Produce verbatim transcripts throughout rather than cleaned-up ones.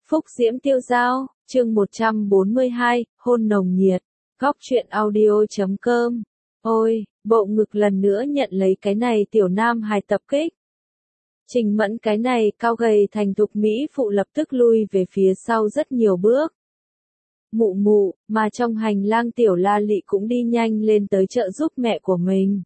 Phúc diễm tiêu dao, chương một trăm bốn mươi hai, hôn nồng nhiệt, góc truyện audio chấm com. Ôi, bộ ngực lần nữa nhận lấy cái này tiểu nam hài tập kích. Trình Mẫn cái này cao gầy thành thục mỹ phụ lập tức lui về phía sau rất nhiều bước. Mụ mụ, mà trong hành lang tiểu La Lị cũng đi nhanh lên tới trợ giúp mẹ của mình.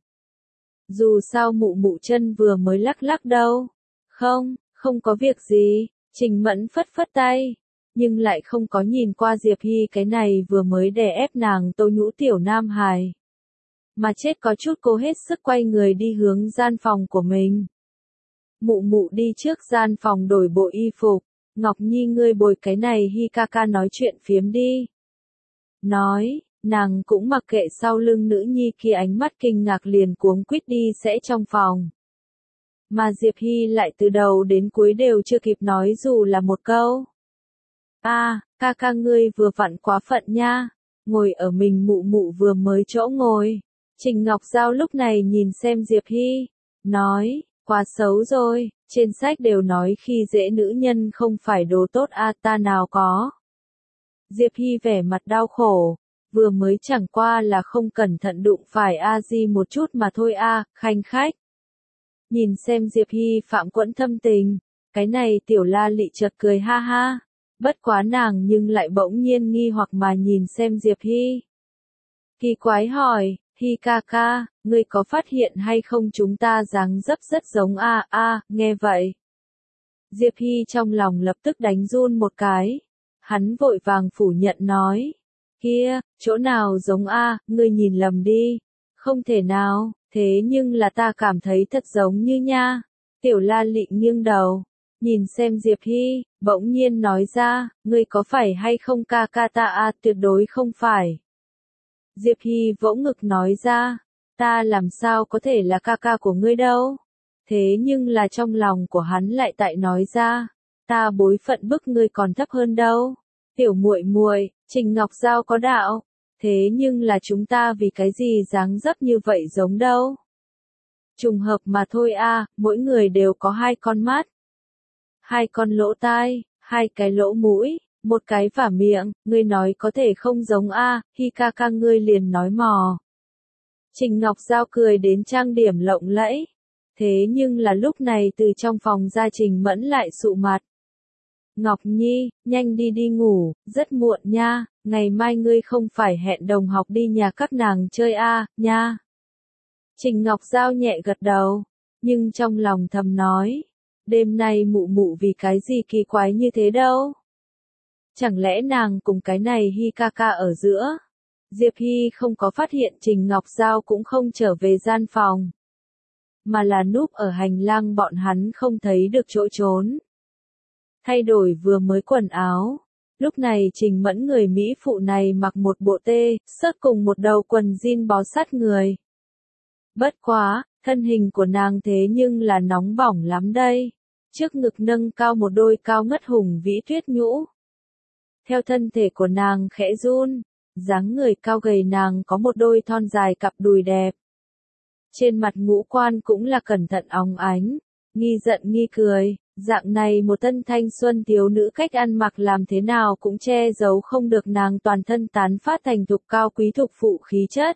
Dù sao mụ mụ chân vừa mới lắc lắc đâu. Không, không có việc gì, Trình Mẫn phất phất tay, nhưng lại không có nhìn qua Diệp Hy cái này vừa mới đè ép nàng tô nhũ tiểu nam hài. Mà chết có chút cố hết sức quay người đi hướng gian phòng của mình. Mụ mụ đi trước gian phòng đổi bộ y phục, Ngọc Nhi ngươi bồi cái này Hy ca ca nói chuyện phiếm đi. Nói, nàng cũng mặc kệ sau lưng nữ nhi kia ánh mắt kinh ngạc liền cuống quýt đi sẽ trong phòng. Mà Diệp Hy lại từ đầu đến cuối đều chưa kịp nói dù là một câu. A, à, ca ca ngươi vừa vặn quá phận nha, ngồi ở mình mụ mụ vừa mới chỗ ngồi. Trình Ngọc Giao lúc này nhìn xem Diệp Hy, nói, quá xấu rồi, trên sách đều nói khi dễ nữ nhân không phải đồ tốt a à, ta nào có. Diệp Hy vẻ mặt đau khổ, vừa mới chẳng qua là không cẩn thận đụng phải A Di một chút mà thôi a, à, khanh khách. Nhìn xem Diệp Hy phạm quẫn thâm tình, cái này tiểu La Lị chợt cười ha ha, bất quá nàng nhưng lại bỗng nhiên nghi hoặc mà nhìn xem Diệp Hy. Kỳ quái hỏi, Hy ca ca, ngươi có phát hiện hay không chúng ta dáng dấp rất giống a a, nghe vậy. Diệp Hy trong lòng lập tức đánh run một cái, hắn vội vàng phủ nhận nói, kia, chỗ nào giống a, ngươi nhìn lầm đi, không thể nào. Thế nhưng là ta cảm thấy thật giống như nha. Tiểu La Lị nghiêng đầu, nhìn xem Diệp Hy, bỗng nhiên nói ra, ngươi có phải hay không ca ca ta à, tuyệt đối không phải. Diệp Hy vỗ ngực nói ra, ta làm sao có thể là ca ca của ngươi đâu. Thế nhưng là trong lòng của hắn lại tại nói ra, ta bối phận bức ngươi còn thấp hơn đâu. Tiểu muội muội, Trình Ngọc Giao có đạo. Thế nhưng là chúng ta vì cái gì dáng dấp như vậy giống đâu. Trùng hợp mà thôi a, à, mỗi người đều có hai con mắt, hai con lỗ tai, hai cái lỗ mũi, một cái vả miệng, ngươi nói có thể không giống a, à, Hy ca ca ngươi liền nói mò. Trình Ngọc Giao cười đến trang điểm lộng lẫy, thế nhưng là lúc này từ trong phòng ra Trình Mẫn lại sụ mặt. Ngọc Nhi, nhanh đi đi ngủ, rất muộn nha, ngày mai ngươi không phải hẹn đồng học đi nhà các nàng chơi a, à, nha. Trình Ngọc Giao nhẹ gật đầu, nhưng trong lòng thầm nói, đêm nay mụ mụ vì cái gì kỳ quái như thế đâu. Chẳng lẽ nàng cùng cái này Hy ca ca ở giữa? Diệp Hy không có phát hiện Trình Ngọc Giao cũng không trở về gian phòng, mà là núp ở hành lang bọn hắn không thấy được chỗ trốn. Thay đổi vừa mới quần áo, lúc này Trình Mẫn người Mỹ phụ này mặc một bộ tê, sớt cùng một đầu quần jean bó sát người. Bất quá, thân hình của nàng thế nhưng là nóng bỏng lắm đây, trước ngực nâng cao một đôi cao ngất hùng vĩ tuyết nhũ. Theo thân thể của nàng khẽ run, dáng người cao gầy nàng có một đôi thon dài cặp đùi đẹp. Trên mặt ngũ quan cũng là cẩn thận óng ánh, nghi giận nghi cười. Dạng này một thân thanh xuân thiếu nữ cách ăn mặc làm thế nào cũng che giấu không được nàng toàn thân tán phát thành thục cao quý thục phụ khí chất.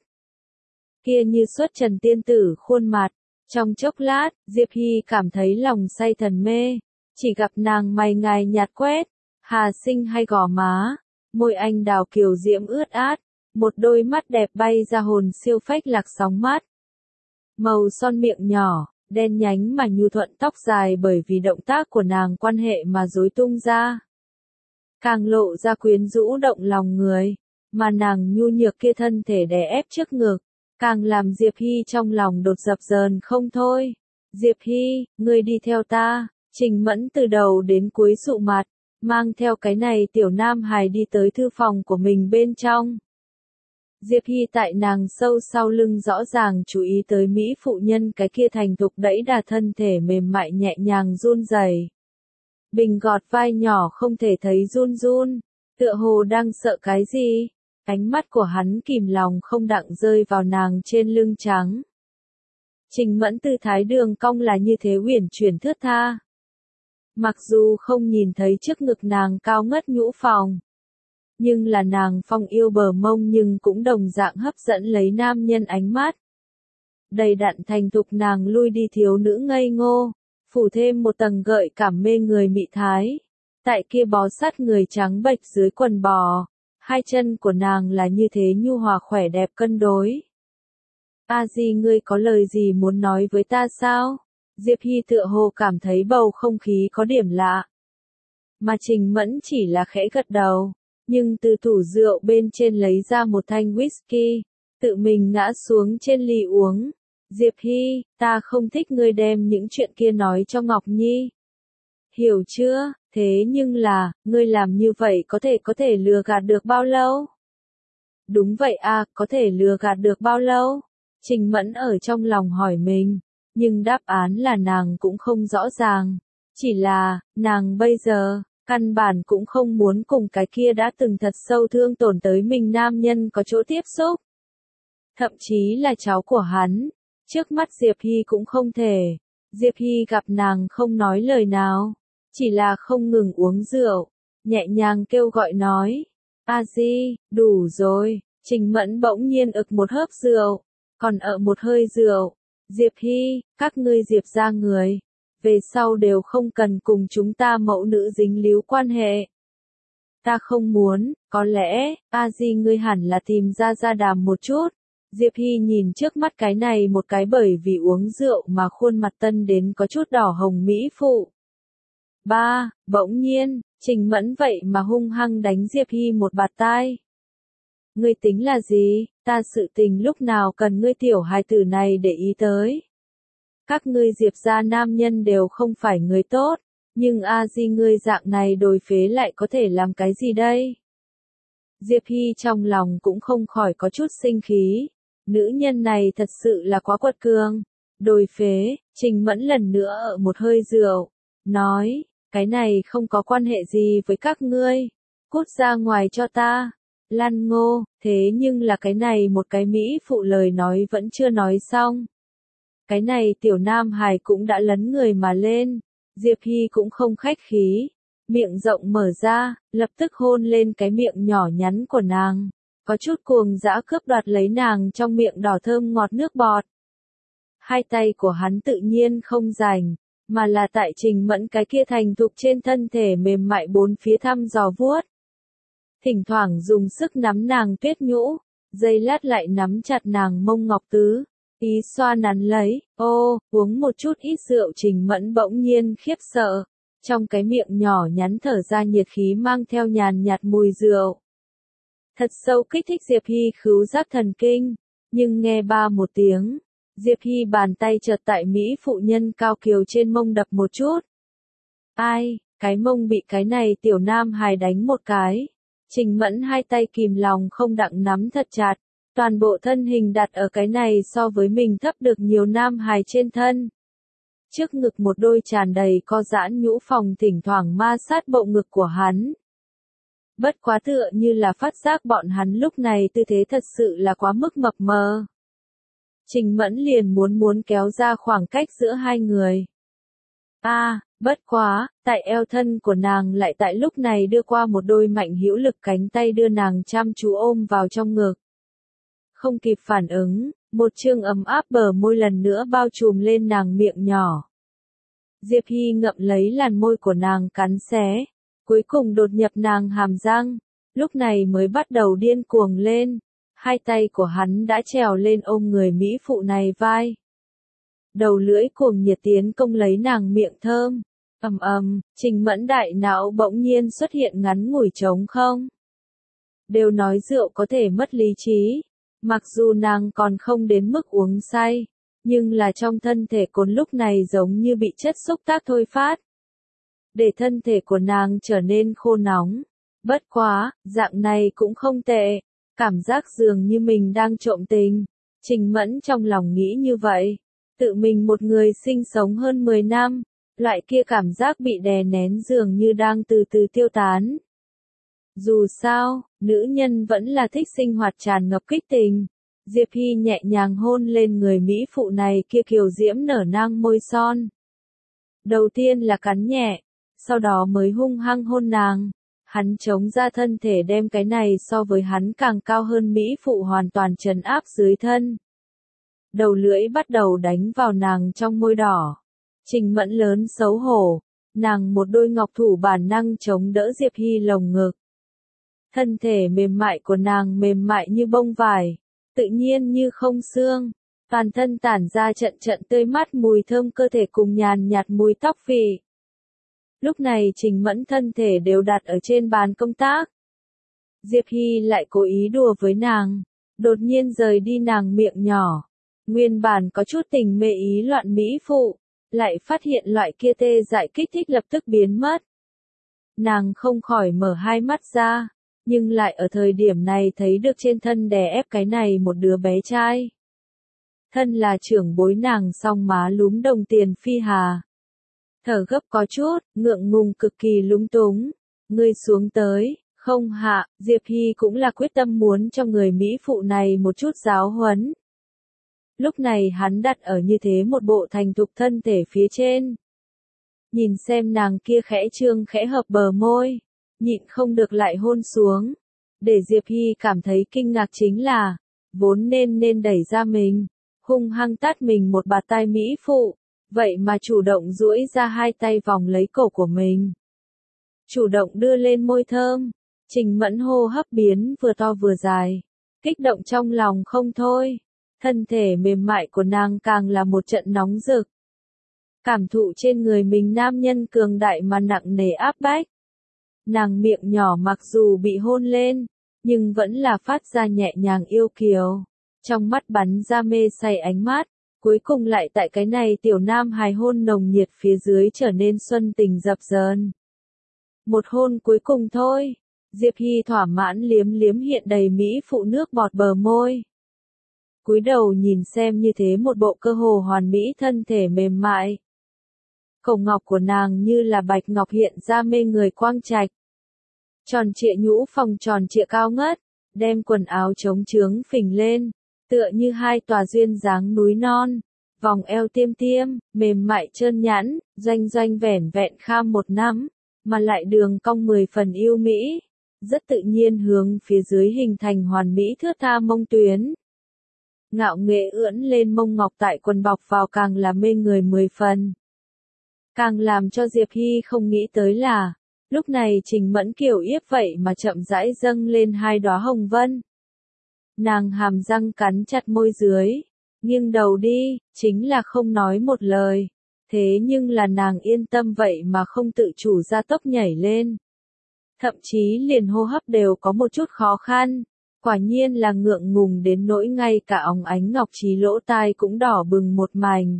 Kia như xuất trần tiên tử khuôn mặt, trong chốc lát, Diệp Hy cảm thấy lòng say thần mê, chỉ gặp nàng mày ngài nhạt quét, hà sinh hay gò má, môi anh đào kiều diễm ướt át, một đôi mắt đẹp bay ra hồn siêu phách lạc sóng mắt. Màu son miệng nhỏ, đen nhánh mà nhu thuận tóc dài bởi vì động tác của nàng quan hệ mà rối tung ra. Càng lộ ra quyến rũ động lòng người, mà nàng nhu nhược kia thân thể đè ép trước ngực, càng làm Diệp Hy trong lòng đột dập dờn không thôi. Diệp Hy, ngươi đi theo ta, Trình Mẫn từ đầu đến cuối sụ mặt, mang theo cái này tiểu nam hài đi tới thư phòng của mình bên trong. Diệp Hy tại nàng sâu sau lưng rõ ràng chú ý tới Mỹ phụ nhân cái kia thành thục đẫy đà thân thể mềm mại nhẹ nhàng run rẩy. Bình gọt vai nhỏ không thể thấy run run, tựa hồ đang sợ cái gì. Ánh mắt của hắn kìm lòng không đặng rơi vào nàng trên lưng trắng. Trình Mẫn tư thái đường cong là như thế uyển chuyển thướt tha. Mặc dù không nhìn thấy trước ngực nàng cao ngất nhũ phòng, nhưng là nàng phong yêu bờ mông nhưng cũng đồng dạng hấp dẫn lấy nam nhân ánh mắt. Đầy đặn thành thục nàng lui đi thiếu nữ ngây ngô, phủ thêm một tầng gợi cảm mê người mị thái. Tại kia bó sát người trắng bệch dưới quần bò, hai chân của nàng là như thế nhu hòa khỏe đẹp cân đối. A Di ngươi có lời gì muốn nói với ta sao? Diệp Hy tựa hồ cảm thấy bầu không khí có điểm lạ. Mà Trình Mẫn chỉ là khẽ gật đầu, nhưng từ tủ rượu bên trên lấy ra một thanh whisky, tự mình ngã xuống trên ly uống. Diệp Hy, ta không thích ngươi đem những chuyện kia nói cho Ngọc Nhi. Hiểu chưa? Thế nhưng là, ngươi làm như vậy có thể có thể lừa gạt được bao lâu? Đúng vậy à, có thể lừa gạt được bao lâu? Trình Mẫn ở trong lòng hỏi mình, nhưng đáp án là nàng cũng không rõ ràng. Chỉ là, nàng bây giờ, căn bản cũng không muốn cùng cái kia đã từng thật sâu thương tổn tới mình nam nhân có chỗ tiếp xúc. Thậm chí là cháu của hắn, trước mắt Diệp Hy cũng không thể. Diệp Hy gặp nàng không nói lời nào, chỉ là không ngừng uống rượu, nhẹ nhàng kêu gọi nói, A Di, đủ rồi. Trình Mẫn bỗng nhiên ực một hớp rượu, còn ở một hơi rượu. Diệp Hy, các ngươi Diệp ra người, về sau đều không cần cùng chúng ta mẫu nữ dính líu quan hệ. Ta không muốn, có lẽ, A Di ngươi hẳn là tìm ra ra đàm một chút. Diệp Hy nhìn trước mắt cái này một cái bởi vì uống rượu mà khuôn mặt tân đến có chút đỏ hồng mỹ phụ. Ba, bỗng nhiên, Trình Mẫn vậy mà hung hăng đánh Diệp Hy một bạt tai. Ngươi tính là gì, ta sự tình lúc nào cần ngươi tiểu hài tử này để ý tới. Các ngươi Diệp gia nam nhân đều không phải người tốt, nhưng A Di ngươi dạng này đồi phế lại có thể làm cái gì đây? Diệp Hy trong lòng cũng không khỏi có chút sinh khí, nữ nhân này thật sự là quá quật cường. Đồi phế, Trình Mẫn lần nữa ở một hơi rượu, nói, cái này không có quan hệ gì với các ngươi, cút ra ngoài cho ta. Lan Ngô, thế nhưng là cái này một cái mỹ phụ lời nói vẫn chưa nói xong. Cái này tiểu nam hài cũng đã lấn người mà lên, Diệp Hy cũng không khách khí, miệng rộng mở ra, lập tức hôn lên cái miệng nhỏ nhắn của nàng, có chút cuồng dã cướp đoạt lấy nàng trong miệng đỏ thơm ngọt nước bọt. Hai tay của hắn tự nhiên không rảnh, mà là tại Trình Mẫn cái kia thành thục trên thân thể mềm mại bốn phía thăm dò vuốt. Thỉnh thoảng dùng sức nắm nàng tuyết nhũ, giây lát lại nắm chặt nàng mông ngọc tứ, ý xoa nắn lấy, ô, uống một chút ít rượu Trình Mẫn bỗng nhiên khiếp sợ, trong cái miệng nhỏ nhắn thở ra nhiệt khí mang theo nhàn nhạt mùi rượu. Thật sâu kích thích Diệp Hy khứu giác thần kinh, nhưng nghe ba một tiếng, Diệp Hy bàn tay chợt tại Mỹ phụ nhân cao kiều trên mông đập một chút. Ai, cái mông bị cái này tiểu nam hài đánh một cái. Trình Mẫn hai tay kìm lòng không đặng nắm thật chặt, toàn bộ thân hình đặt ở cái này so với mình thấp được nhiều nam hài trên thân. Trước ngực một đôi tràn đầy co giãn nhũ phòng thỉnh thoảng ma sát bộ ngực của hắn. Bất quá tựa như là phát giác bọn hắn lúc này tư thế thật sự là quá mức mập mờ. Trình Mẫn liền muốn muốn kéo ra khoảng cách giữa hai người. A, à, bất quá, tại eo thân của nàng lại tại lúc này đưa qua một đôi mạnh hữu lực cánh tay đưa nàng chăm chú ôm vào trong ngực. Không kịp phản ứng, một chương ấm áp bờ môi lần nữa bao trùm lên nàng miệng nhỏ. Diệp Hy ngậm lấy làn môi của nàng cắn xé, cuối cùng đột nhập nàng hàm răng, lúc này mới bắt đầu điên cuồng lên. Hai tay của hắn đã trèo lên ôm người mỹ phụ này vai. Đầu lưỡi cuồng nhiệt tiến công lấy nàng miệng thơm. Ầm ầm, Trình Mẫn đại não bỗng nhiên xuất hiện ngắn ngủi trống không. Đều nói rượu có thể mất lý trí, mặc dù nàng còn không đến mức uống say, nhưng là trong thân thể cồn lúc này giống như bị chất xúc tác thôi phát. Để thân thể của nàng trở nên khô nóng. Bất quá, dạng này cũng không tệ. Cảm giác dường như mình đang trộm tình. Trình Mẫn trong lòng nghĩ như vậy. Tự mình một người sinh sống hơn mười năm, loại kia cảm giác bị đè nén dường như đang từ từ tiêu tán. Dù sao, nữ nhân vẫn là thích sinh hoạt tràn ngập kích tình. Diệp Hy nhẹ nhàng hôn lên người mỹ phụ này kia kiều diễm nở nang môi son. Đầu tiên là cắn nhẹ, sau đó mới hung hăng hôn nàng. Hắn chống ra thân thể đem cái này so với hắn càng cao hơn mỹ phụ hoàn toàn trấn áp dưới thân. Đầu lưỡi bắt đầu đánh vào nàng trong môi đỏ. Trình Mẫn lớn xấu hổ, nàng một đôi ngọc thủ bản năng chống đỡ Diệp Hy lồng ngực. Thân thể mềm mại của nàng mềm mại như bông vải, tự nhiên như không xương, toàn thân tản ra trận trận tươi mát mùi thơm cơ thể cùng nhàn nhạt mùi tóc phì. Lúc này Trình Mẫn thân thể đều đặt ở trên bàn công tác. Diệp Hy lại cố ý đùa với nàng, đột nhiên rời đi nàng miệng nhỏ. Nguyên bản có chút tình mê ý loạn mỹ phụ, lại phát hiện loại kia tê dại kích thích lập tức biến mất. Nàng không khỏi mở hai mắt ra, nhưng lại ở thời điểm này thấy được trên thân đè ép cái này một đứa bé trai. Thân là trưởng bối nàng song má lúm đồng tiền phi hà. Thở gấp có chút, ngượng ngùng cực kỳ lúng túng. Ngươi xuống tới, không hạ, Diệp Hy cũng là quyết tâm muốn cho người Mỹ phụ này một chút giáo huấn. Lúc này hắn đặt ở như thế một bộ thành thục thân thể phía trên. Nhìn xem nàng kia khẽ trương khẽ hợp bờ môi, nhịn không được lại hôn xuống. Để Diệp Hy cảm thấy kinh ngạc chính là, vốn nên nên đẩy ra mình, hung hăng tát mình một bạt tai Mỹ phụ, vậy mà chủ động duỗi ra hai tay vòng lấy cổ của mình. Chủ động đưa lên môi thơm, Trình Mẫn hô hấp biến vừa to vừa dài, kích động trong lòng không thôi. Thân thể mềm mại của nàng càng là một trận nóng rực. Cảm thụ trên người mình nam nhân cường đại mà nặng nề áp bách. Nàng miệng nhỏ mặc dù bị hôn lên, nhưng vẫn là phát ra nhẹ nhàng yêu kiều. Trong mắt bắn ra mê say ánh mắt, cuối cùng lại tại cái này tiểu nam hài hôn nồng nhiệt phía dưới trở nên xuân tình dập dờn. Một hôn cuối cùng thôi, Diệp Hy thỏa mãn liếm liếm hiện đầy mỹ phụ nước bọt bờ môi. Cúi đầu nhìn xem như thế một bộ cơ hồ hoàn mỹ thân thể mềm mại. Cổ ngọc của nàng như là bạch ngọc hiện ra mê người quang trạch. Tròn trịa nhũ phòng tròn trịa cao ngất, đem quần áo chống trướng phình lên, tựa như hai tòa duyên dáng núi non, vòng eo tiêm tiêm, mềm mại trơn nhẵn, doanh doanh vẻn vẹn kham một năm, mà lại đường cong mười phần yêu mỹ, rất tự nhiên hướng phía dưới hình thành hoàn mỹ thướt tha mông tuyến. Ngạo nghệ ưỡn lên mông ngọc tại quần bọc vào càng là mê người mười phần. Càng làm cho Diệp Hy không nghĩ tới là, lúc này Trình Mẫn kiểu yếp vậy mà chậm rãi dâng lên hai đóa hồng vân. Nàng hàm răng cắn chặt môi dưới, nghiêng đầu đi, chính là không nói một lời. Thế nhưng là nàng yên tâm vậy mà không tự chủ ra tốc nhảy lên. Thậm chí liền hô hấp đều có một chút khó khăn. Quả nhiên là ngượng ngùng đến nỗi ngay cả óng ánh ngọc trí lỗ tai cũng đỏ bừng một mảnh.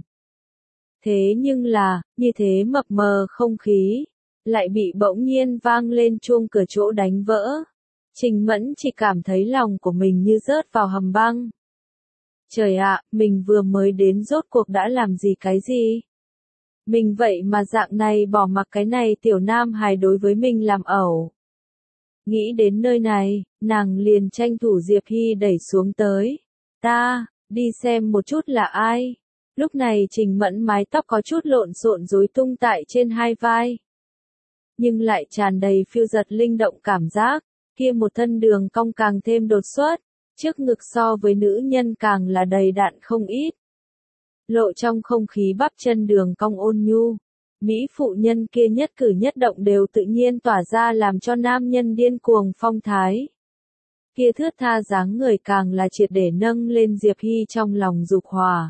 Thế nhưng là, như thế mập mờ không khí, lại bị bỗng nhiên vang lên chuông cửa chỗ đánh vỡ. Trình Mẫn chỉ cảm thấy lòng của mình như rớt vào hầm băng. Trời ạ, mình vừa mới đến rốt cuộc đã làm gì cái gì? Mình vậy mà dạng này bỏ mặc cái này tiểu nam hài đối với mình làm ẩu. Nghĩ đến nơi này, nàng liền tranh thủ Diệp Hy đẩy xuống tới. Ta, đi xem một chút là ai. Lúc này Trình Mẫn mái tóc có chút lộn xộn rối tung tại trên hai vai. Nhưng lại tràn đầy phiêu giật linh động cảm giác, kia một thân đường cong càng thêm đột xuất, trước ngực so với nữ nhân càng là đầy đặn không ít. Lộ trong không khí bắp chân đường cong ôn nhu. Mỹ phụ nhân kia nhất cử nhất động đều tự nhiên tỏa ra làm cho nam nhân điên cuồng phong thái. Kia thướt tha dáng người càng là triệt để nâng lên Diệp Hy trong lòng dục hỏa.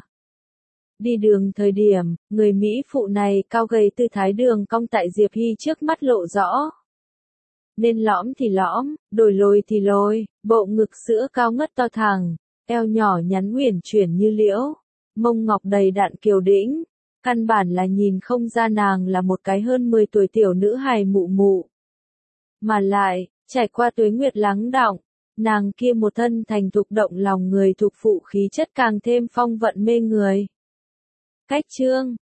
Đi đường thời điểm, người Mỹ phụ này cao gầy tư thái đường cong tại Diệp Hy trước mắt lộ rõ. Nên lõm thì lõm, đổi lồi thì lồi, bộ ngực sữa cao ngất to thẳng, eo nhỏ nhắn uyển chuyển như liễu, mông ngọc đầy đặn kiều đĩnh. Căn bản là nhìn không ra nàng là một cái hơn mười tuổi tiểu nữ hài mụ mụ. Mà lại, trải qua tuế nguyệt lắng đọng, nàng kia một thân thành thục động lòng người thuộc phụ khí chất càng thêm phong vận mê người. Cách chương